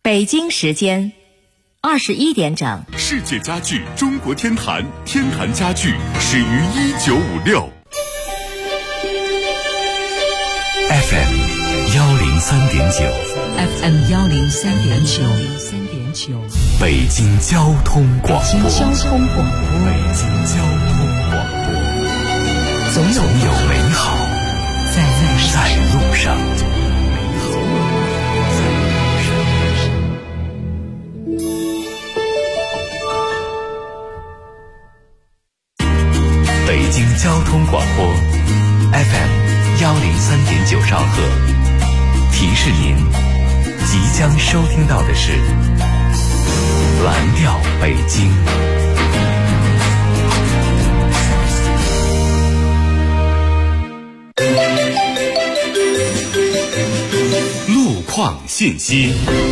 北京时间21点整。 世界家具中国天坛，天坛家具始于1956。FM 103.9，FM 103.9， 北京交通广播， 北京交通广播， 北京交通广播， 总有美好在路上。北京交通广播 FM 103.9兆赫，提示您即将收听到的是蓝调北京。路况信息。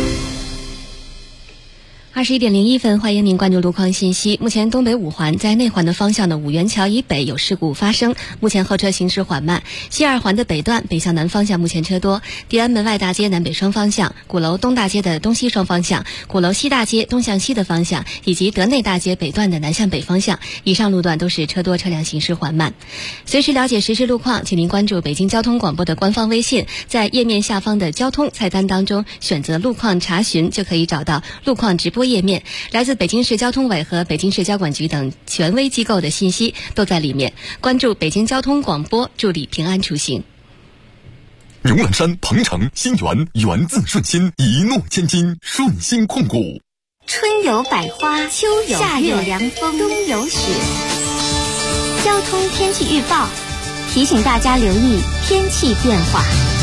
21点01分，欢迎您关注路况信息。目前东北五环在内环的方向的五元桥以北有事故发生，目前后车行驶缓慢。西二环的北段北向南方向目前车多，地安门外大街南北双方向、鼓楼东大街的东西双方向、鼓楼西大街东向西的方向以及德内大街北段的南向北方向，以上路段都是车多，车辆行驶缓慢。随时了解实时路况，请您关注北京交通广播的官方微信，在页面下方的交通菜单当中选择路况查询，就可以找到路况直播页面，来自北京市交通委和北京市交管局等权威机构的信息都在里面。关注北京交通广播，助力平安出行。 牛栏山、鹏城、新源，源自顺心，一诺千金，顺心控股。 春有百花，秋有夏有凉风，冬有雪。交通天气预报提醒大家留意天气变化。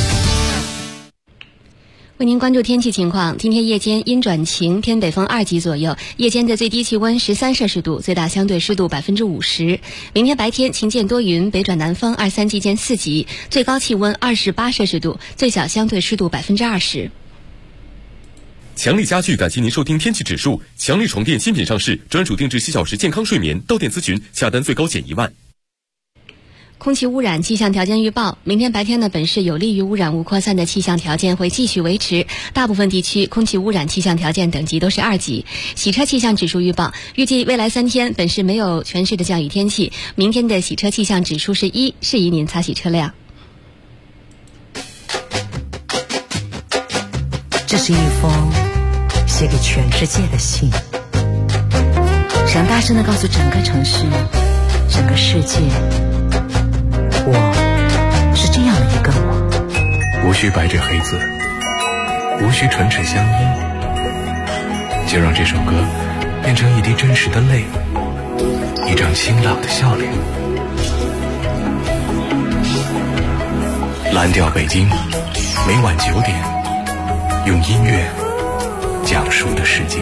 为您关注天气情况，今天夜间阴转晴，偏北风2级左右，夜间的最低气温13摄氏度，最大相对湿度50%。明天白天晴间多云，北转南风2、3级见4级，最高气温28摄氏度，最小相对湿度20%。 强力家具感谢您收听天气指数。强力床垫新品上市，专属定制7小时健康睡眠，到店咨询，下单最高减1万。 空气污染气象条件预报，明天白天呢，本市有利于污染物扩散的气象条件会继续维持，大部分地区空气污染气象条件等级都是2级。洗车气象指数预报，预计未来3天本市没有全市的降雨天气，明天的洗车气象指数是1，适宜您擦洗车辆。 这是一封写给全世界的信，想大声地告诉整个城市、整个世界，我是这样的一个我。 无需白纸黑字，无需唇齿相依，就让这首歌变成一滴真实的泪，一张清朗的笑脸。蓝调北京，每晚9点，用音乐讲述的世界。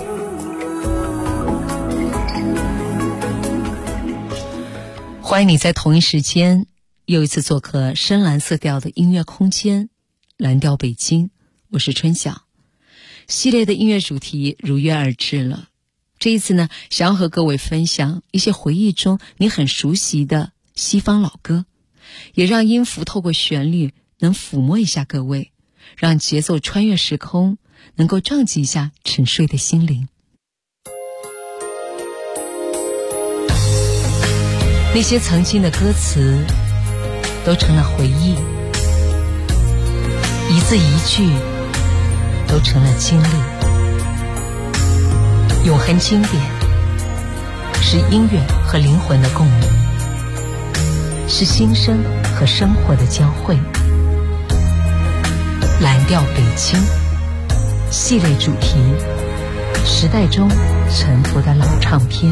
欢迎你在同一时间又一次做客深蓝色调的音乐空间，蓝调北京，我是春晓。系列的音乐主题如约而至了，这一次呢，想要和各位分享一些回忆中你很熟悉的西方老歌，也让音符透过旋律能抚摸一下各位，让节奏穿越时空，能够撞击一下沉睡的心灵。那些曾经的歌词都成了回忆，一字一句都成了经历。永恒经典是音乐和灵魂的共鸣，是心声和生活的交汇。蓝调北京系列主题，时代中沉浮的老唱片。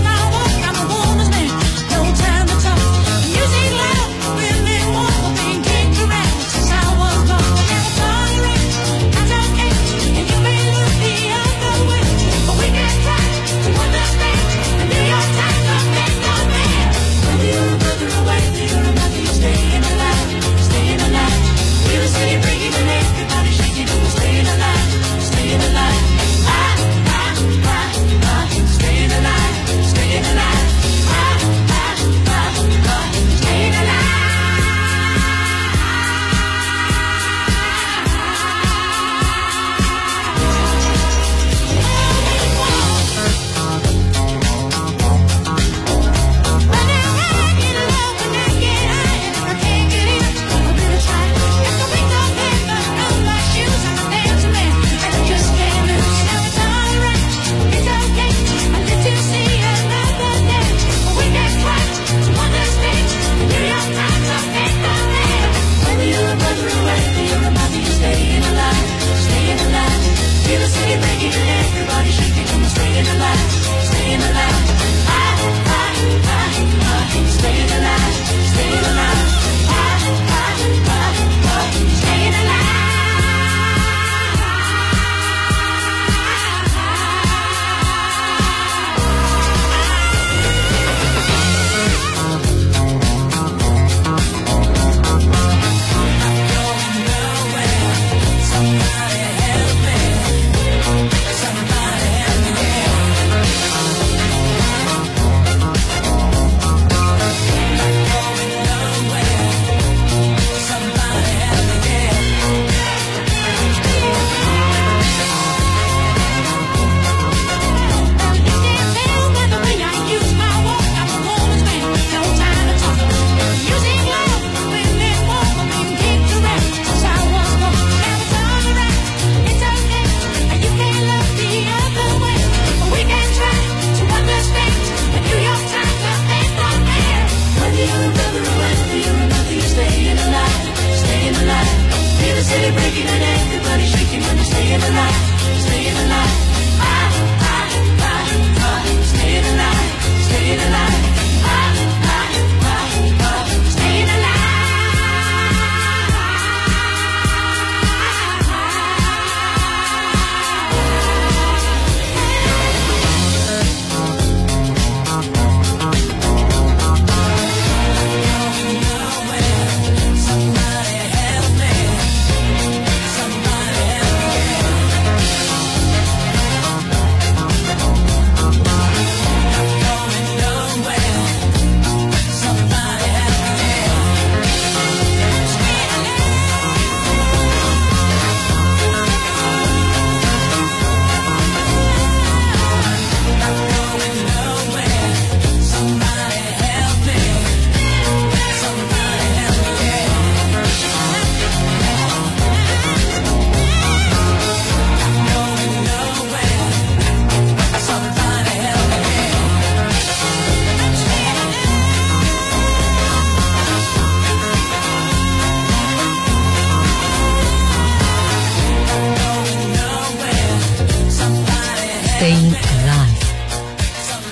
Music loud, feeling warm,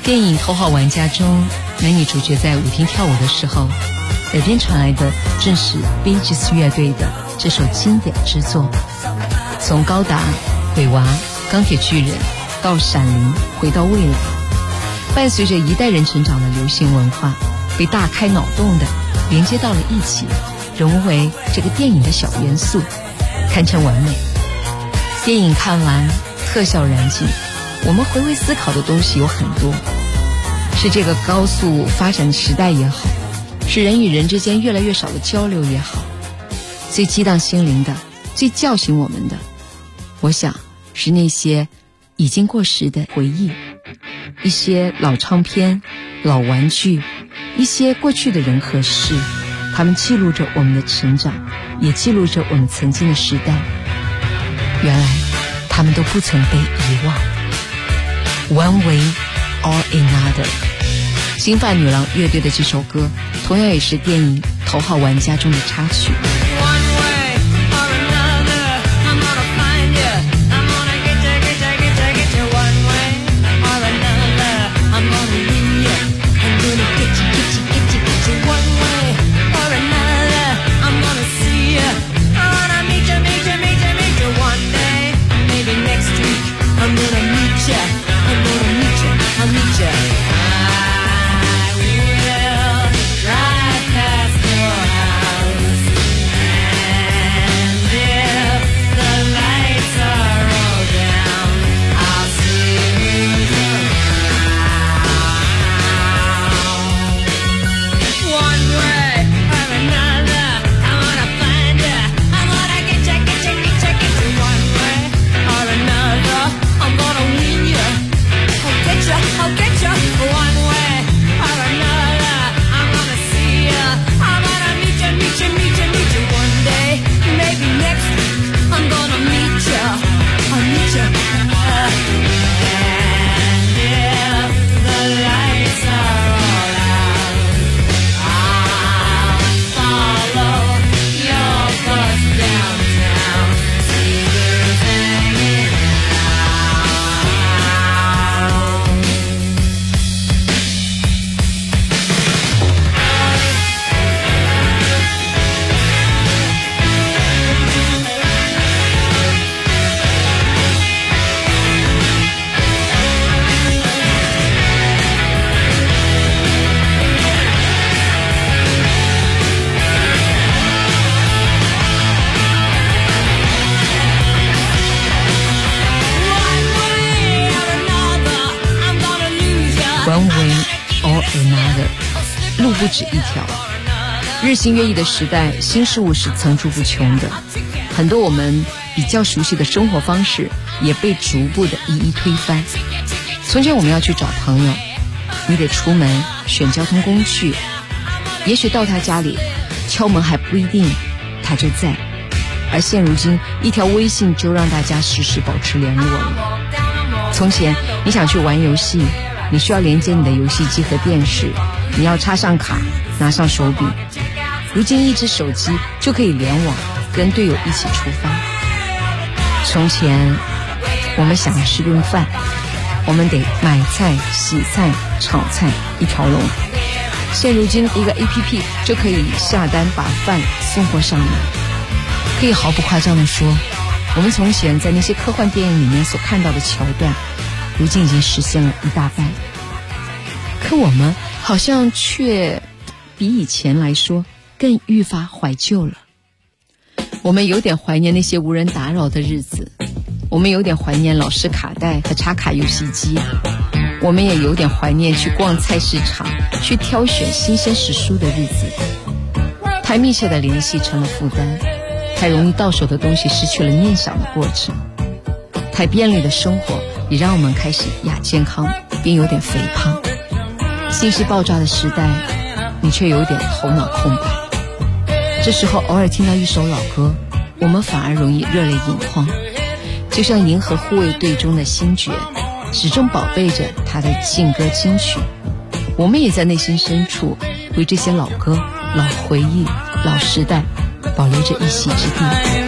电影《头号玩家》中，男女主角在舞厅跳舞的时候，耳边传来的正是 Bee Gees 乐队的这首经典之作。从高达、鬼娃、钢铁巨人到闪灵，回到未来，伴随着一代人成长的流行文化，被大开脑洞的连接到了一起，融为这个电影的小元素，堪称完美。电影看完，特效燃尽，我们回味思考的东西有很多，是这个高速发展的时代也好，是人与人之间越来越少的交流也好，最激荡心灵的，最叫醒我们的，我想是那些已经过时的回忆，一些老唱片、老玩具，一些过去的人和事，他们记录着我们的成长，也记录着我们曾经的时代。原来他们都不曾被遗忘。One way or another， 金发女郎乐队的这首歌同样也是电影《头号玩家》中的插曲。One way or another， 路不止一条。日新月异的时代，新事物是层出不穷的，很多我们比较熟悉的生活方式也被逐步的一一推翻。从前我们要去找朋友，你得出门选交通工具，也许到他家里敲门还不一定他就在，而现如今一条微信就让大家时时保持联络了。从前你想去玩游戏，你需要连接你的游戏机和电视，你要插上卡，拿上手柄。如今一只手机就可以联网，跟队友一起出发。从前我们想吃顿饭，我们得买菜、洗菜、炒菜一条龙。现如今一个 APP 就可以下单把饭送货上门。可以毫不夸张地说，我们从前在那些科幻电影里面所看到的桥段，如今已经实现了一大半。可我们好像却比以前来说更愈发怀旧了。我们有点怀念那些无人打扰的日子，我们有点怀念老式卡带和插卡游戏机，我们也有点怀念去逛菜市场，去挑选新鲜时蔬的日子。太密切的联系成了负担，太容易到手的东西失去了念想的过程，太便利的生活也让我们开始亚健康，并有点肥胖。信息爆炸的时代，你却有点头脑空白。这时候偶尔听到一首老歌，我们反而容易热泪盈眶，就像银河护卫队中的星爵，始终宝贝着他的劲歌金曲。我们也在内心深处为这些老歌、老回忆、老时代保留着一席之地。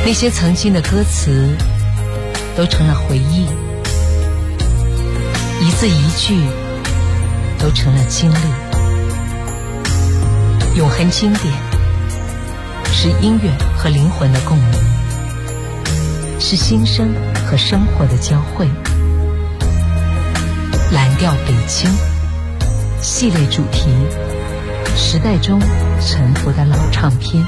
那些曾经的歌词都成了回忆，一字一句都成了经历。永恒经典是音乐和灵魂的共鸣，是心声和生活的交汇。蓝调北京系列主题，时代中沉浮的老唱片。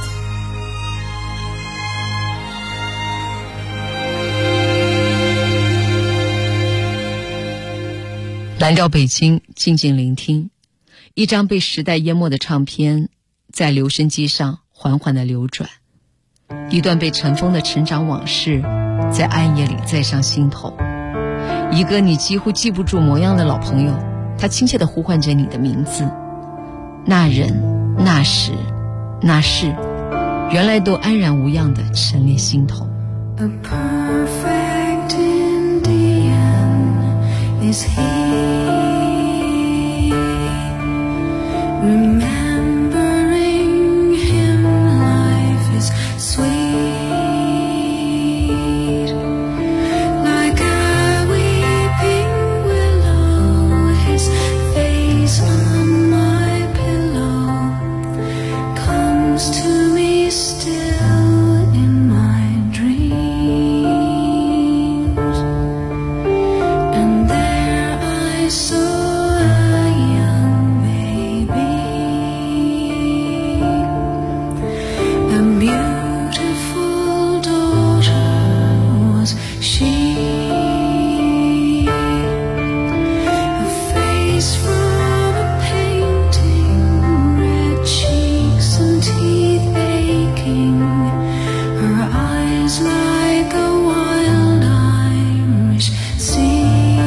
蓝调北京，静静聆听。一张被时代淹没的唱片，在留声机上缓缓地流转，一段被尘封的成长往事，在暗夜里再上心头。一个你几乎记不住模样的老朋友，他亲切地呼唤着你的名字。那人、那时、那事，原来都安然無恙地陈列心头。 A perfect Indian is he, remembering him life is sweet, like a weeping willow, his face on my pillow comes to me still in my dreams, and there I saw a young baby, a beautiful daughter was she, a face from a painting, red cheeks and teeth aching, her eyes like a wild Irish sea.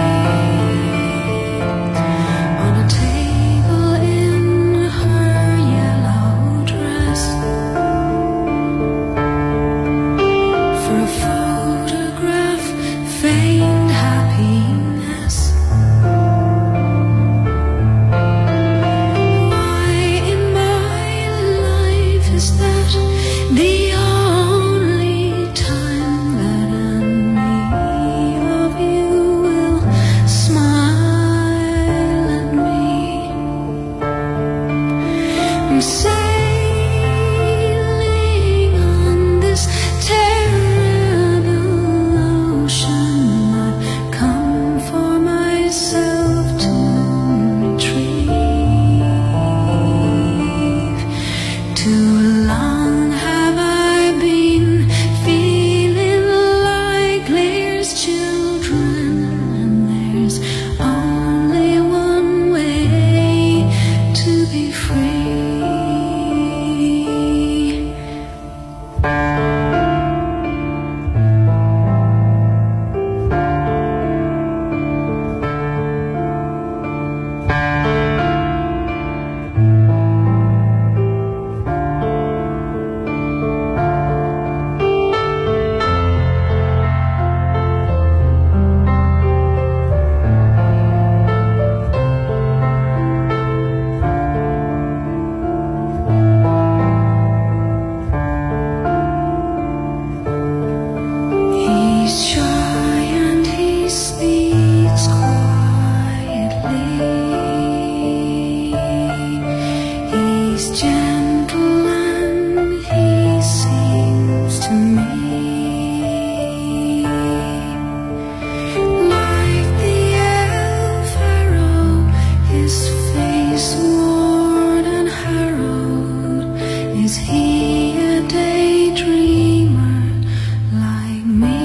On a table in her yellow dress, for a photograph feigned happiness. Why in my life is that the only time that any of you will smile at me? I'm sailing on this terrible ocean. I've come for myself to retrieve. Too long have I been feeling like Lear's children, and there's only one way to be free. He's shy and he speaks quietly. He's gentle and he seems to me like the elf arrow, his face worn and harrowed. Is he a daydreamer like me?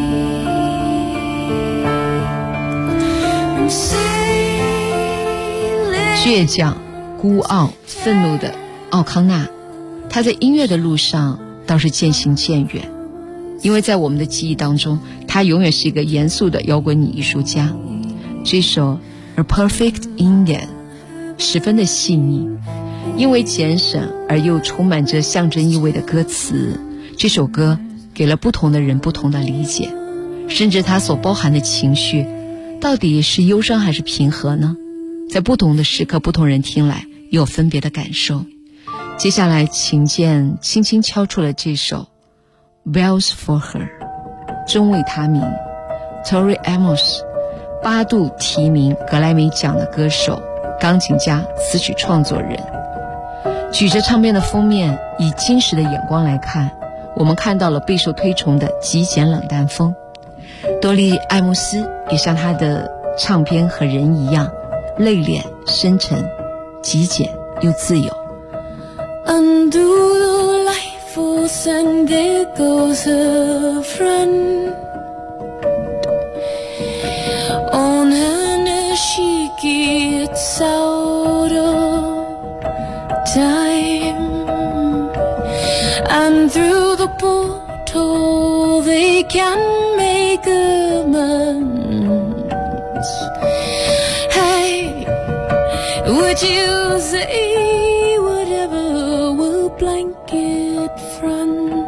I'm sailing. 倔强、孤傲、愤怒的奥康纳，他在音乐的路上倒是渐行渐远，因为在我们的记忆当中，他永远是一个严肃的摇滚女艺术家。这首 A Perfect Indian 十分的细腻，因为简省而又充满着象征意味的歌词，这首歌给了不同的人不同的理解，甚至它所包含的情绪到底是忧伤还是平和呢？在不同的时刻，不同人听来也有分别的感受。接下来琴键轻轻敲出了这首 Bells for Her， 终为她鸣。Tori Amos， 8度提名格莱美奖的歌手、钢琴家、词曲创作人。举着唱片的封面，以今时的眼光来看，我们看到了备受推崇的极简冷淡风。多莉·艾慕斯也像她的唱片和人一样，内敛、深沉、极简又自由。 Undo the life force and there goes her friend. On her nerves she gets out of time, and through the portal they can make amends. Hey, would you say whatever will blanket friends?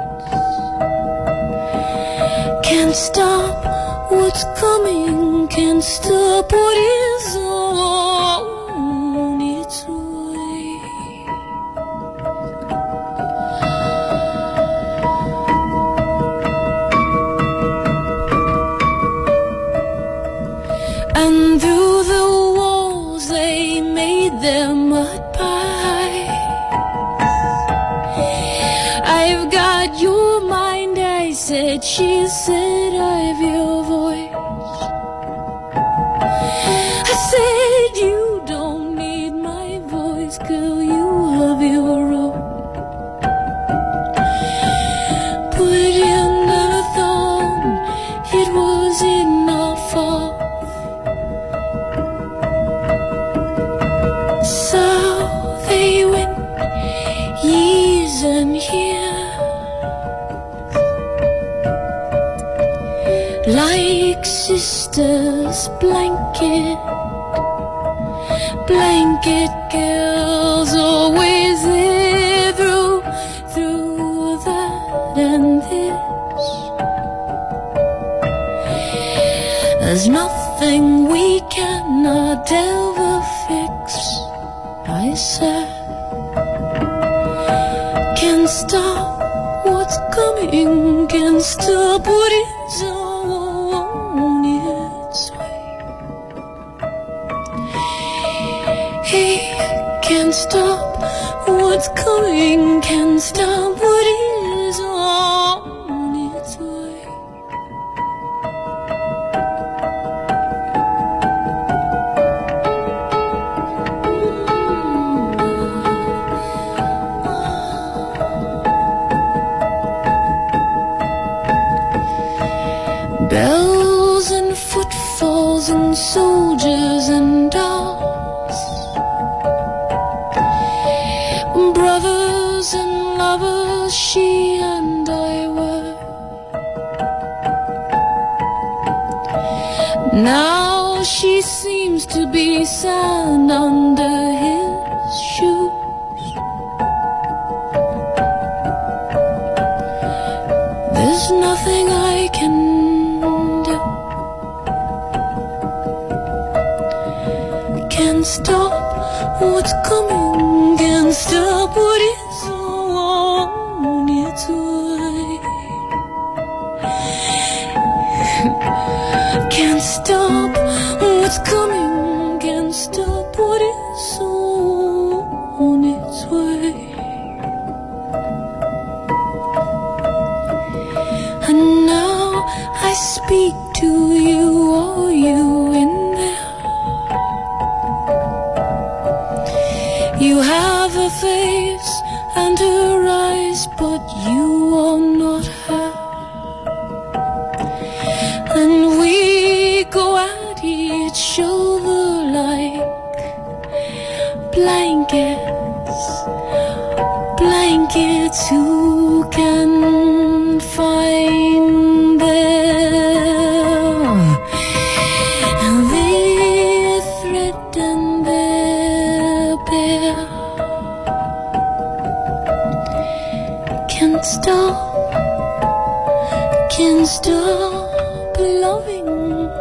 Can't stop what's coming, can't stop what is on its way. And through the walls they made their mud pies. I've got your mind, I said, she said, I've your voice. I said, you don't need my voice, girl, you have your own. But you never thought it was enough of. So they went years and years, like sisters, blanket girls, always there through that and this. There's nothing we cannot ever fix, I said. Can't stop what's coming, can't stop what is on its way. He can't stop what's coming, can't stop what is on its way. Bells and footfalls and soldiers and dolls, brothers and lovers, she and I were. Now she seems to be sand under his shoes. There's nothing I can do. Can't stop what's coming, can't stop what is on its way. Can't stop what's coming, can't stop what is on its way. And now I speak to you, are you in there? You have a face and her eyes, but you are not her. And we go at each shoulder like blankets who can find their thread and their pair. Can't stop loving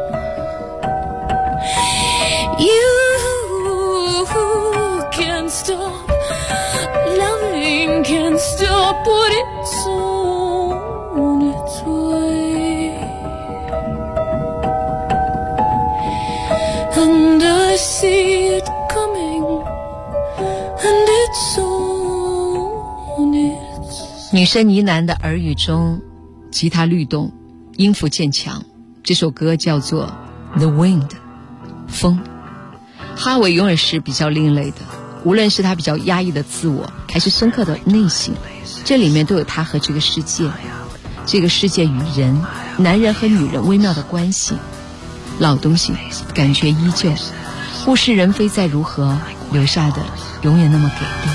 you. Can't stop loving, can't stop what it's on it coming, and it's on its. 女生呢喃的耳语中，吉他律动，音符渐强。这首歌叫做 The Wind 风。哈维永远是比较另类的，无论是他比较压抑的自我，还是深刻的内心，这里面都有他和这个世界，这个世界与人，男人和女人微妙的关系。老东西感觉依旧，物是人非再如何，留下的永远那么给力。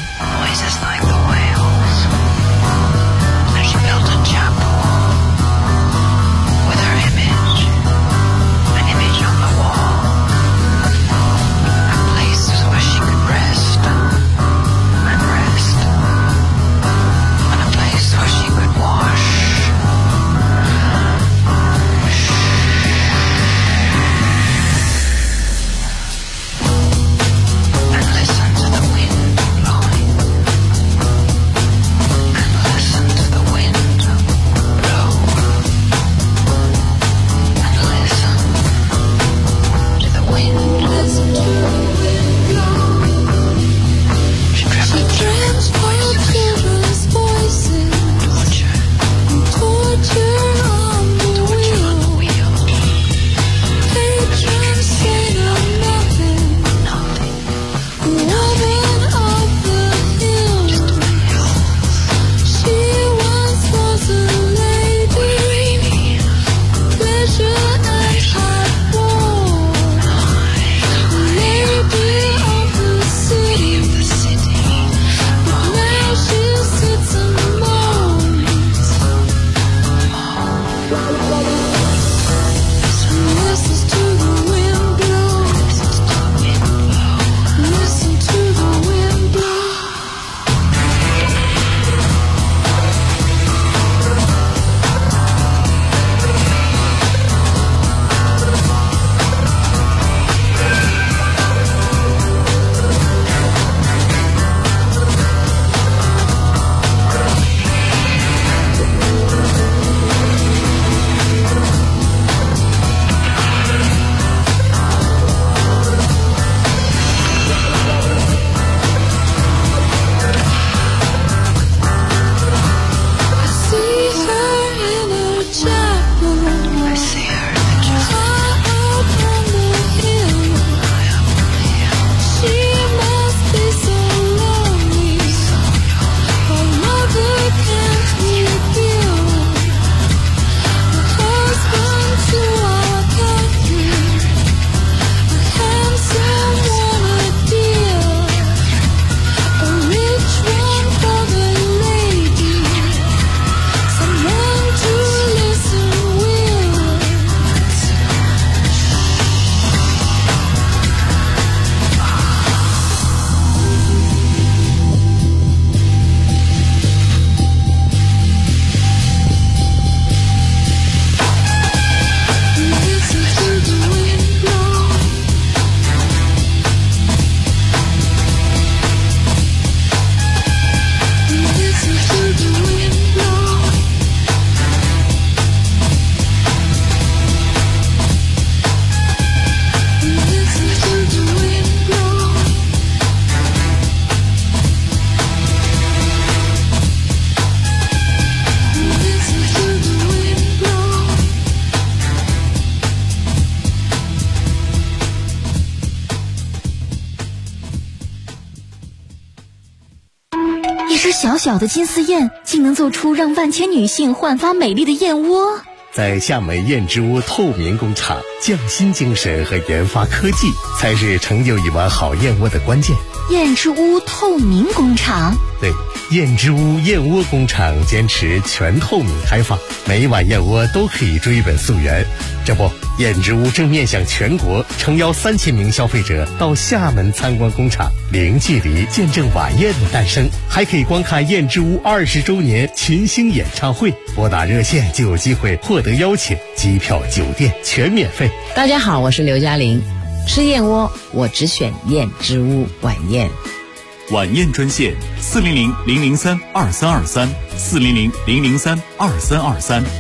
小小的金丝燕竟能做出让万千女性焕发美丽的燕窝。 在厦门燕之屋透明工厂，匠心精神和研发科技才是成就一碗好燕窝的关键。 燕之屋透明工厂， 对，燕之屋燕窝工厂坚持全透明开放，每一碗燕窝都可以追本溯源。这不，燕之屋正面向全国诚邀3000名消费者到厦门参观工厂，零距离见证晚宴的诞生，还可以观看燕之屋20周年群星演唱会。拨打热线就有机会获得邀请，机票、酒店全免费。 大家好，我是刘嘉玲。吃燕窝，我只选燕之屋晚宴。 晚宴专线400-003-2323，400-003-2323。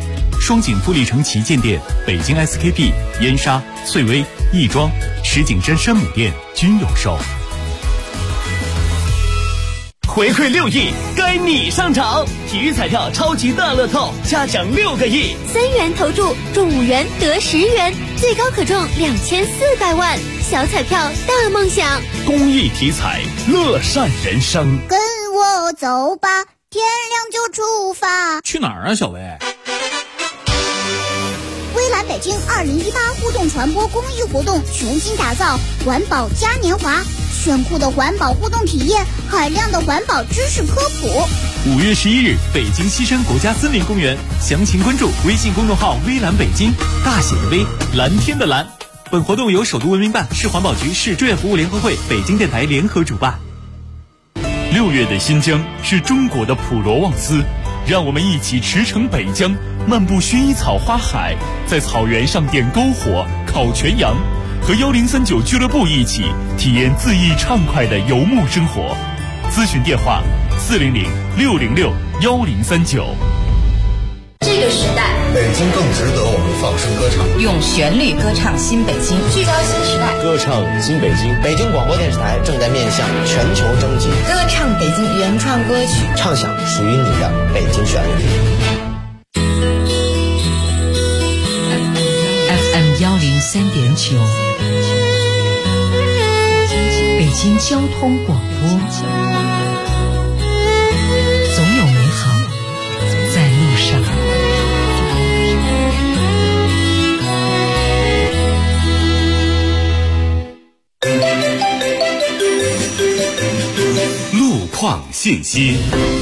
双井富力城旗舰店、北京 SKP、燕莎、翠微、亦庄、石景山山姆店均有售。 回馈6亿，该你上场！体育彩票超级大乐透，加奖6个亿 ，3元投注中5元得10元，最高可中2400万。小彩票大梦想， 公益体彩，乐善人生。 跟我走吧，天亮就出发。 去哪儿啊，小薇？ 微蓝北京2018互动传播公益活动全新打造环保嘉年华，炫酷的环保互动体验，海量的环保知识科普。 5月11日，北京西山国家森林公园，详情关注微信公众号微蓝北京，大写的微，蓝天的蓝。本活动由首都文明办、市环保局、市志愿服务联合会、北京电台联合主办。 6月的新疆是中国的普罗旺斯，让我们一起驰骋北疆，漫步薰衣草花海，在草原上点篝火、烤全羊，和1039俱乐部一起体验恣意畅快的游牧生活。咨询电话400-606-1039。 这个时代， 北京更值得我们放声歌唱， 用旋律歌唱新北京，聚焦新时代， 歌唱新北京。北京广播电视台正在面向全球征集， 歌唱北京原创歌曲， 唱响属于你的北京旋律。 FM 103.9，北京交通广播，总有美好在路上。 路况信息。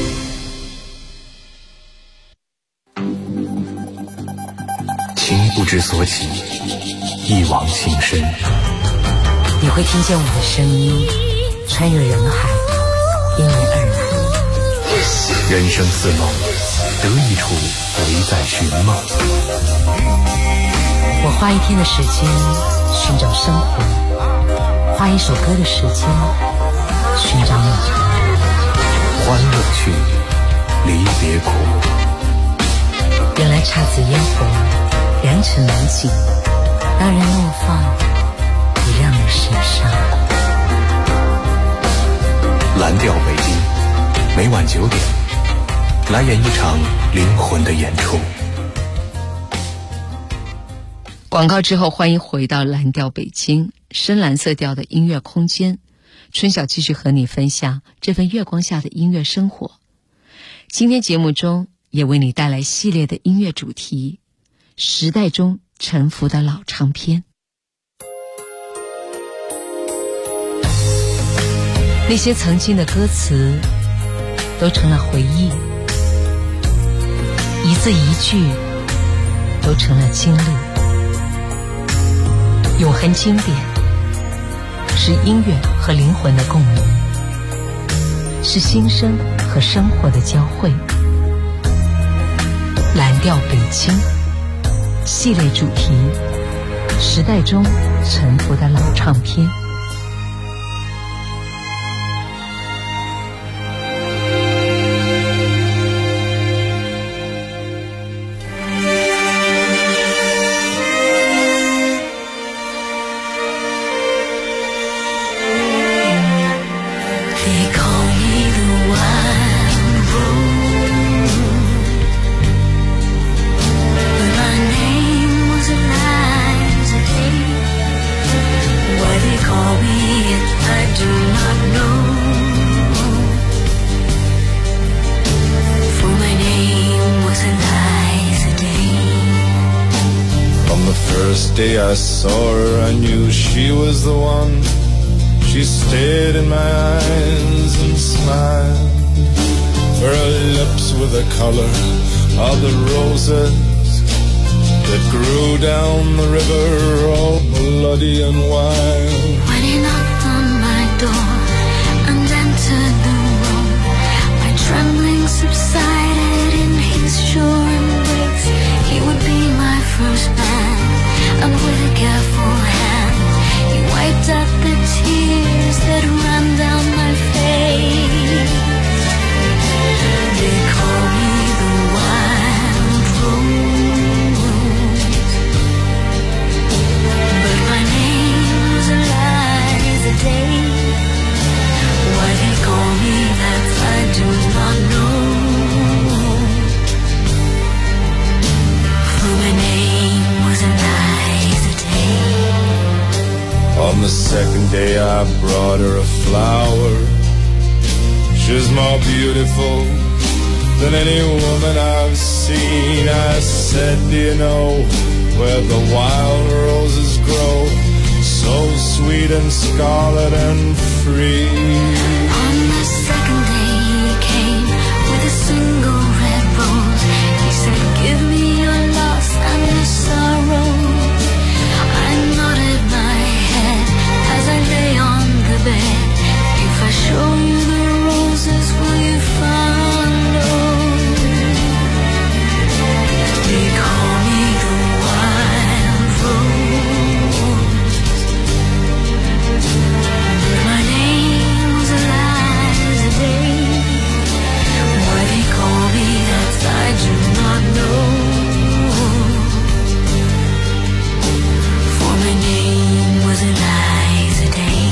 情不知所起，一往情深。 你会听见我的声音穿越人海，因你而来。 人生似梦，得一处唯在寻梦。 我花1天的时间寻找生活，花1首歌的时间寻找你。 欢乐去，离别苦。 原来姹紫嫣红燃成蓝景，让人怒放，也让人神伤。 蓝调北京，每晚9点，来演一场灵魂的演出。 广告之后，欢迎回到蓝调北京，深蓝色调的音乐空间。春晓继续和你分享这份月光下的音乐生活。今天节目中也为你带来系列的音乐主题，时代中沉浮的老唱片。那些曾经的歌词都成了回忆，一字一句都成了经历。永恒经典是音乐和灵魂的共鸣，是心声和生活的交汇。蓝调北京系列主题，时代中沉浮的老唱片。 Day I saw her, I knew she was the one. She stared in my eyes and smiled. Her lips were the color of the roses that grew down the river, all bloody and wild. When he knocked on my door and entered the room, my trembling subsided in his sure embrace. He would be my first man, and with a careful hand he wiped out the tears that ran down my face. They call me the wild rose. day I brought her a flower. She's more beautiful than any woman I've seen. I said, do you know where the wild roses grow, so sweet and scarlet and free? On the second day he came with a single red rose. He said, give me your loss and your sorrow. I nodded my head as I lay on the bed. If I show you the roses, will you follow? They call me the wild rose. My name's Eliza Day. Why they call me that I do not know. For my name was Eliza Day.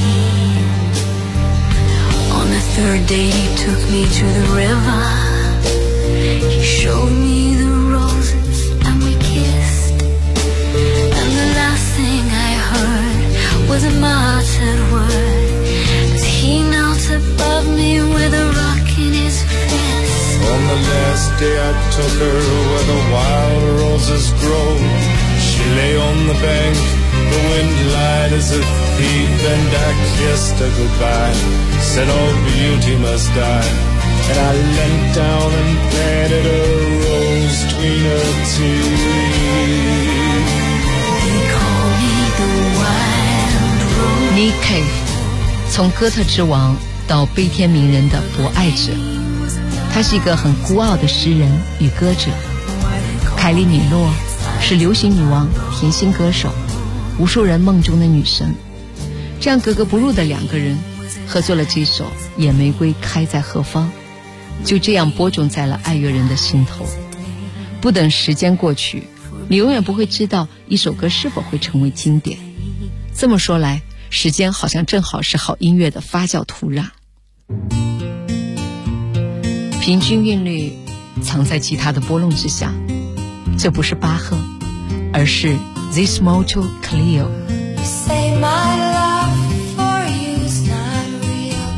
On the third day he took me to the river. He showed me the roses and we kissed. And the last thing I heard was a muttered word as he knelt above me with a rock in his fist. On the last day I took her where the wild roses grow. She lay on the bank, the wind lied as a thief, and I kissed her goodbye, said all beauty must die. And I leant down and planted a rose between her teeth. They call me the wild rose. Nick Cave 从哥特之王到悲天悯人的博爱者，他是一个很孤傲的诗人与歌者。凯莉·米洛是流行女王、甜心歌手，无数人梦中的女神。这样格格不入的两个人合作了这首《野玫瑰开在何方》，就这样播种在了爱乐人的心头。不等时间过去，你永远不会知道一首歌是否会成为经典。这么说来，时间好像正好是好音乐的发酵土壤。平均韵律藏在吉他的拨弄之下，这不是巴赫，而是 This Moto Cleo。 You say my love for you is not real,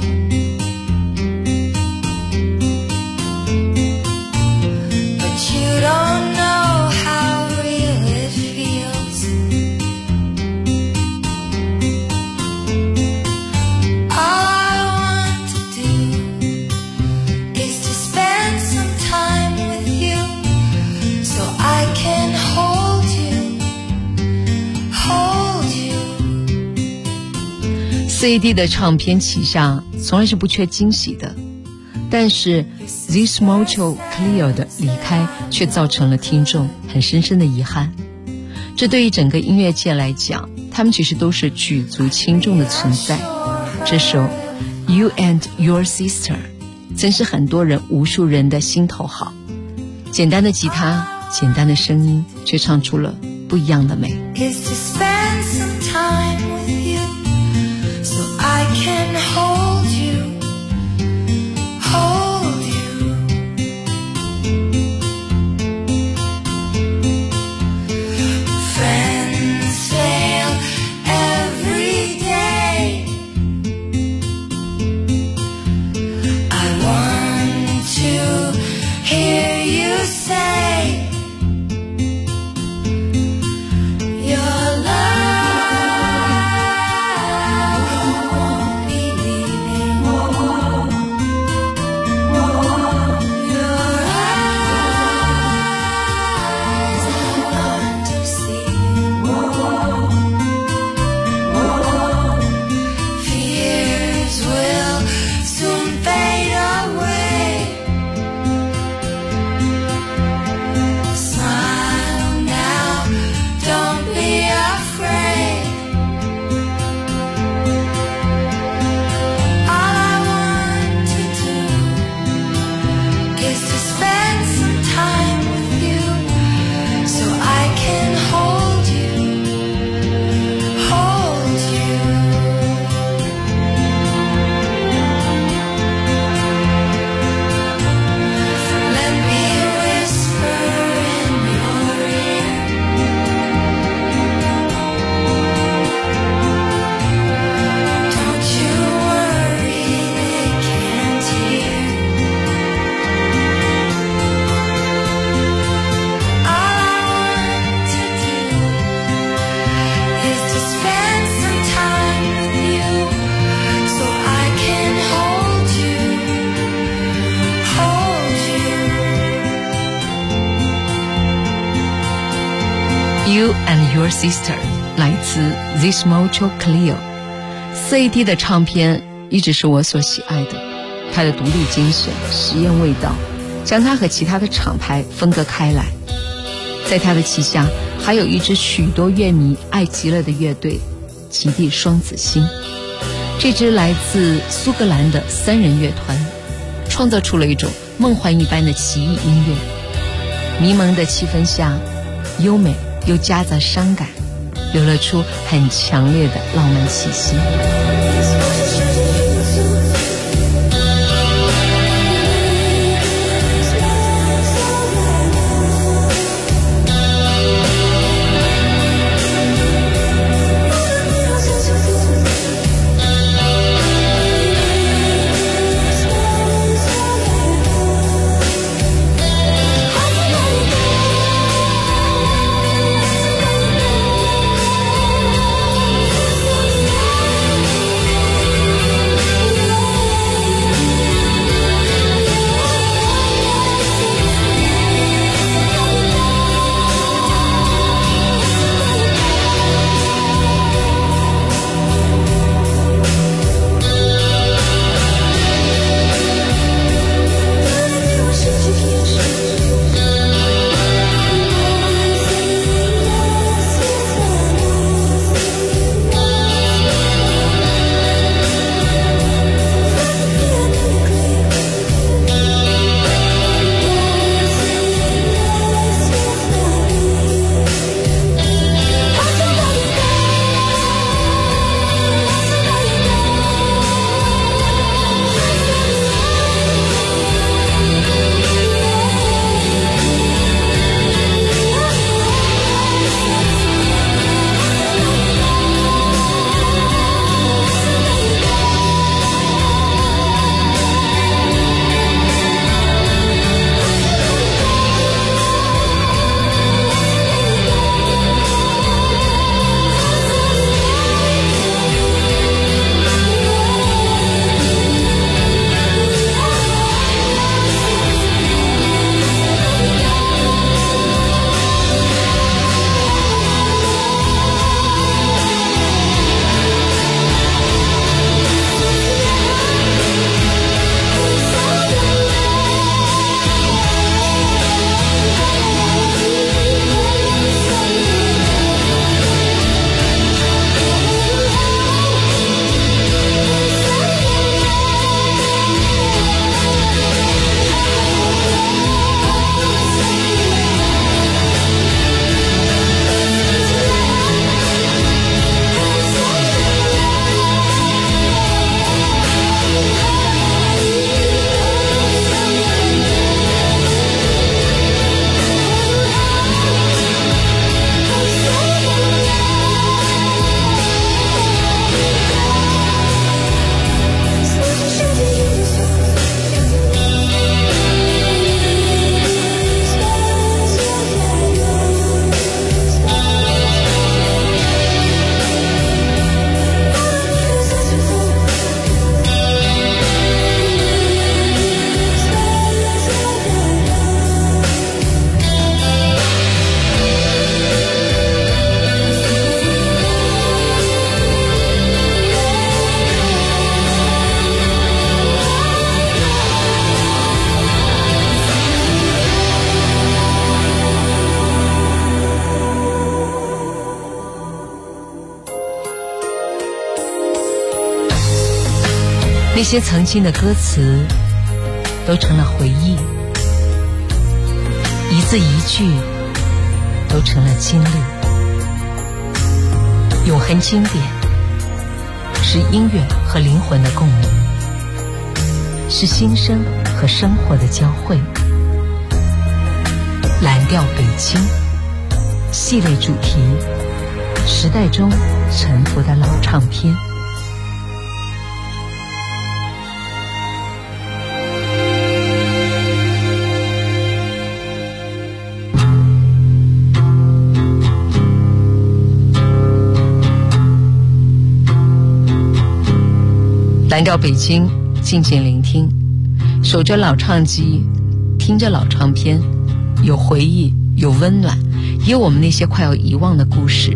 but you don't know how real it feels. All I want to do is to spend some time with you, so I can hold you, hold you. CD 的唱片旗上从来是不缺惊喜的，但是 This Moto Cleo 的离开却造成了听众很深深的遗憾。这对于整个音乐界来讲，他们其实都是举足轻重的存在。这首 You and Your Sister 真是很多人无数人的心头好。简单的吉他，简单的声音，却唱出了不一样的美。 Is to spend some time with you, so I can hold you, hold you. Friends fail every day. I want to hear you say your love won't believe You and Your Sister 来自 This Mojo Cleo。 CD 的唱片一直是我所喜爱的，它的独立精神、实验味道将它和其他的厂牌分割开来。在它的旗下还有一支许多乐迷爱极了的乐队极地双子星，这支来自苏格兰的3人乐团创造出了一种梦幻一般的奇异音乐。迷蒙的气氛下，优美又夹杂伤感，流露出很强烈的浪漫气息。那些曾经的歌词都成了回忆，一字一句都成了经历。永恒经典是音乐和灵魂的共鸣，是心声和生活的交汇。蓝调北京系列主题，时代中沉浮的老唱片。蓝调北京，静静聆听，守着老唱机，听着老唱片，有回忆， 有温暖，也有我们那些快要遗忘的故事。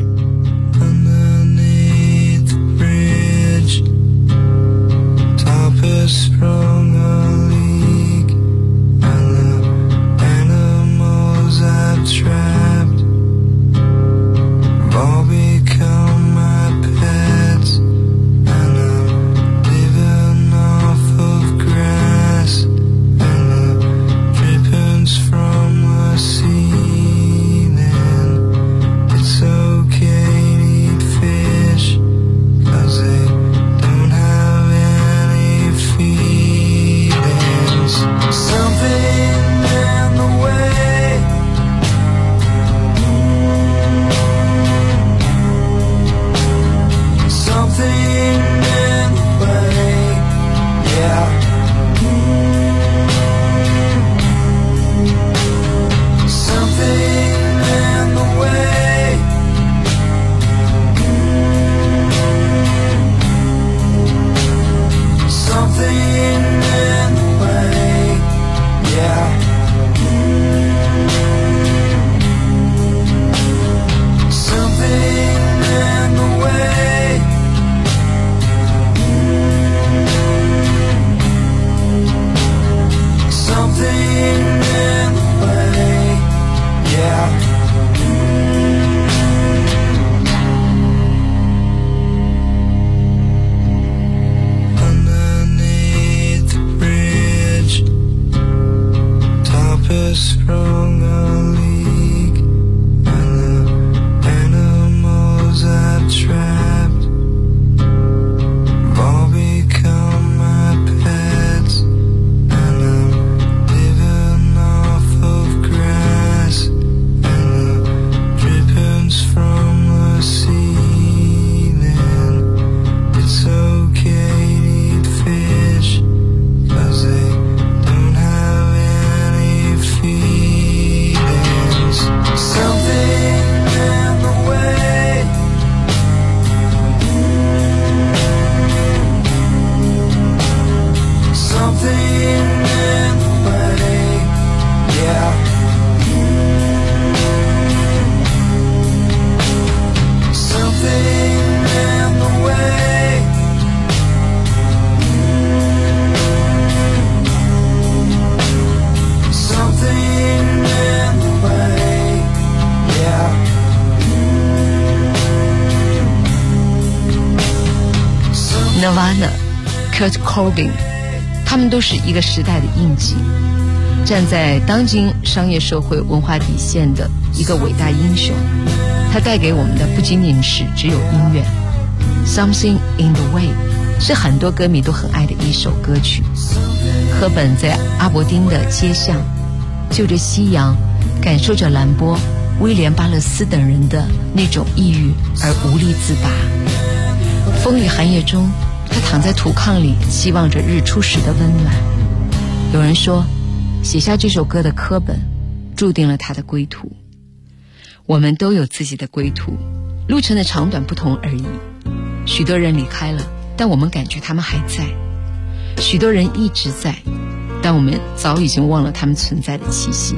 Kurt Cobain， 他们都是一个时代的印记，站在当今商业社会文化底线的一个伟大英雄。他带给我们的不仅仅是只有音乐。 Something in the Way 是很多歌迷都很爱的一首歌曲。科本在阿伯丁的街巷，就着夕阳，感受着兰波、威廉巴勒斯等人的那种抑郁而无力自拔。风雨寒夜中，他躺在土炕里，希望着日出时的温暖。有人说，写下这首歌的科本注定了他的归途。我们都有自己的归途，路程的长短不同而已。许多人离开了，但我们感觉他们还在；许多人一直在，但我们早已经忘了他们存在的气息。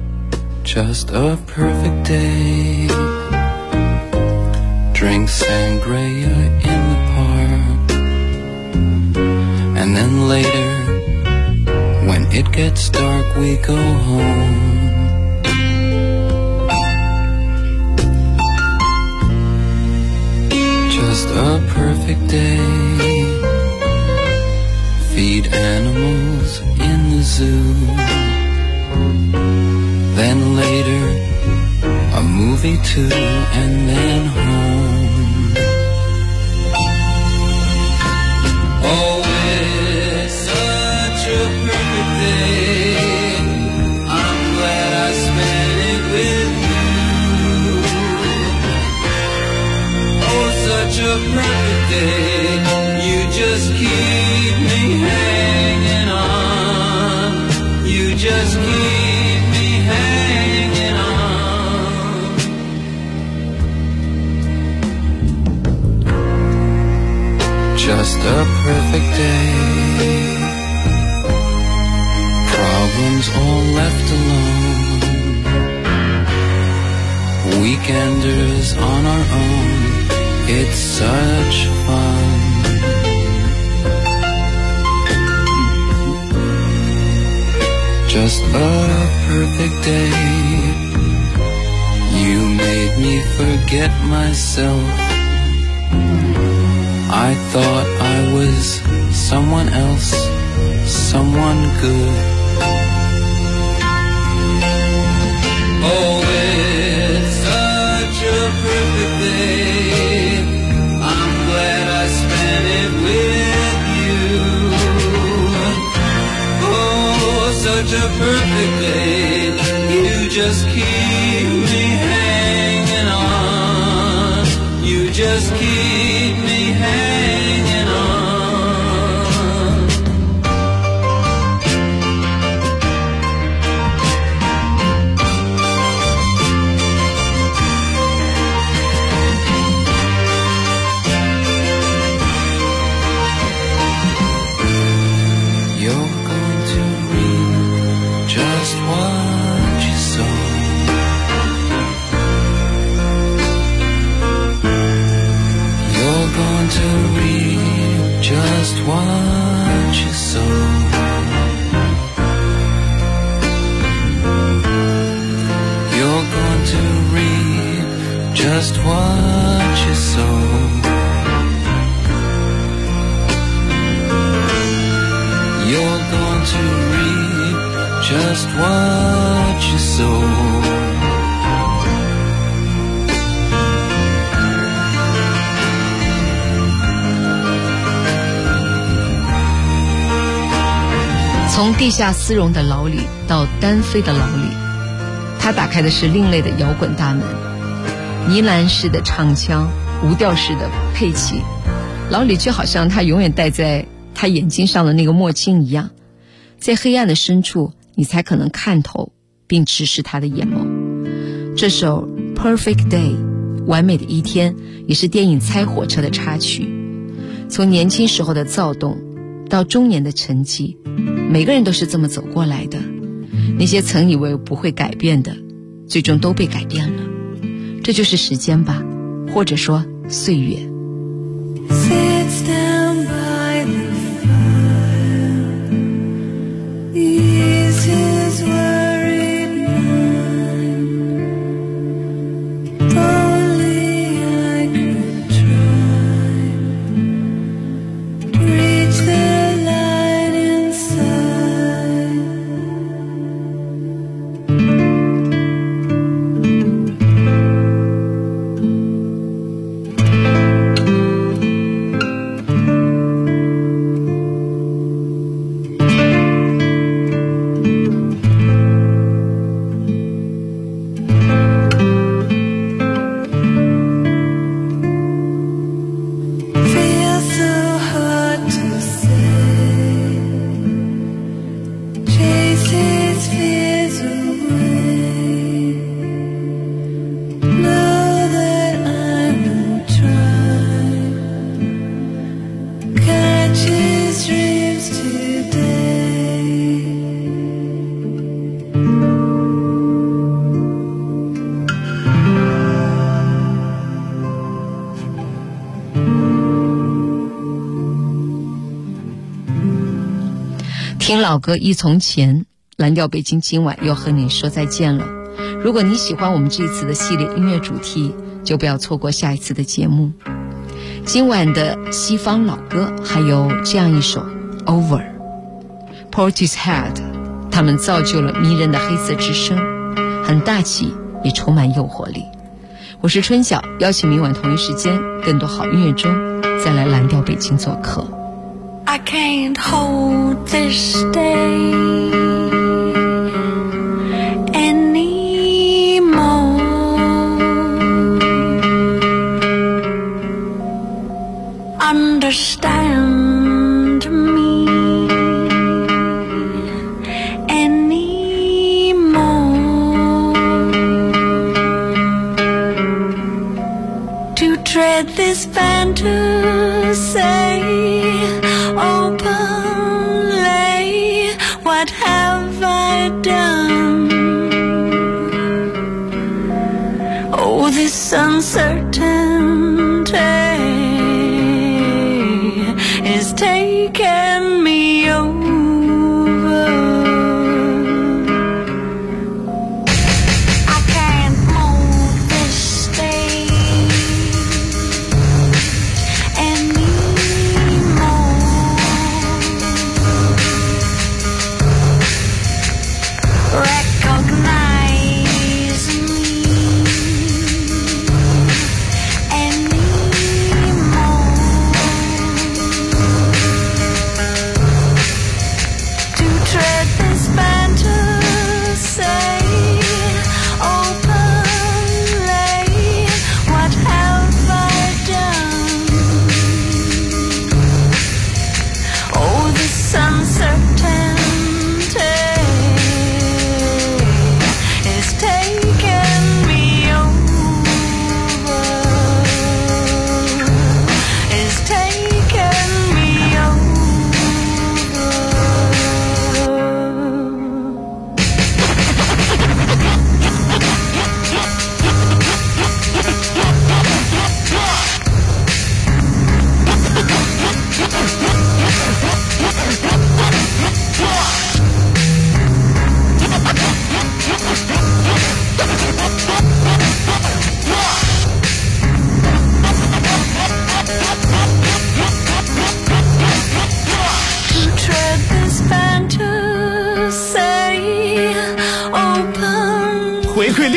Just a perfect day, drink sangria in the park, and then later, when it gets dark, we go home. Just a perfect day, feed animals in the zoo. Then later, a movie too, and then home. Oh, it's such a perfect day. I'm glad I spent it with you. Oh, such a perfect day. You just keep me hanging on. You just keep me hanging on. Just a perfect day. Problems all left alone. weekenders on our own. It's such fun. Just a perfect day. You made me forget myself. I thought I was someone else, someone good. Oh, it's such a perfect day. I'm glad I spent it with you. Oh, such a perfect day. You just keep me hanging on. You just keep me hanging on. Just what you sow. You're going to reap just what you sow. You're going to reap just what you sow. 从地下丝绒的牢里到单飞的牢里，他打开的是另类的摇滚大门，呢喃式的唱腔，无调式的配器，牢里就好像他永远戴在他眼睛上的那个墨镜一样，在黑暗的深处你才可能看透并直视他的眼眸。这首 Perfect Day 完美的一天也是电影猜火车的插曲，从年轻时候的躁动到中年的沉寂，每个人都是这么走过来的，那些曾以为不会改变的最终都被改变了，这就是时间吧，或者说岁月。听老歌忆从前，蓝调北京今晚又和你说再见了。如果你喜欢我们这一次的系列音乐主题，就不要错过下一次的节目。今晚的西方老歌还有这样一首 Over Portishead， 他们造就了迷人的黑色之声，很大气也充满诱惑力。我是春晓，邀请明晚同一时间更多好音乐中再来蓝调北京做客。 I can't hold this day anymore. Understand me anymore. To tread this fantasy openly, what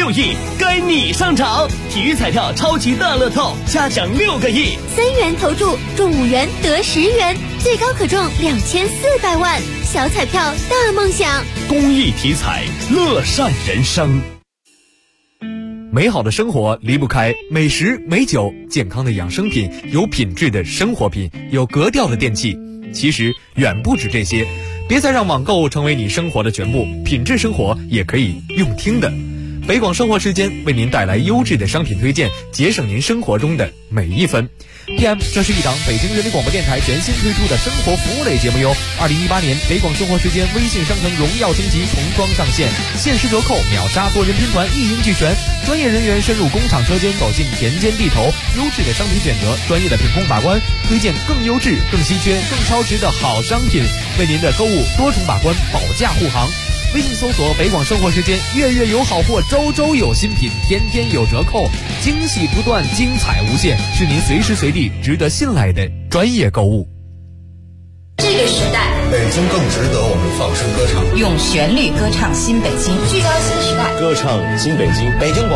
6亿，该你上场！体育彩票超级大乐透，嘉奖6个亿 ，3元投注中5元得10元，最高可中2400万，小彩票大梦想。 公益体彩，乐善人生。美好的生活离不开美食美酒，健康的养生品，有品质的生活品，有格调的电器。其实远不止这些，别再让网购成为你生活的全部，品质生活也可以用听的。北广生活时间为您带来优质的商品推荐，节省您生活中的每一分。PM， 这是一档北京人民广播电台全新推出的生活服务类节目哟。2018年北广生活时间微信商城荣耀升级重装上线，限时折扣，秒杀多人拼团，一应俱全。专业人员深入工厂车间，走进田间地头，优质的商品选择，专业的品控把关，推荐更优质、更稀缺、更超值的好商品，为您的购物多重把关，保驾护航。微信搜索北广生活时间，月月有好货，周周有新品，天天有折扣，惊喜不断，精彩无限，是您随时随地值得信赖的专业购物。 这个时代， 北京更值得我们放声歌唱， 用旋律歌唱新北京，聚焦新时代， 歌唱新北京，北京广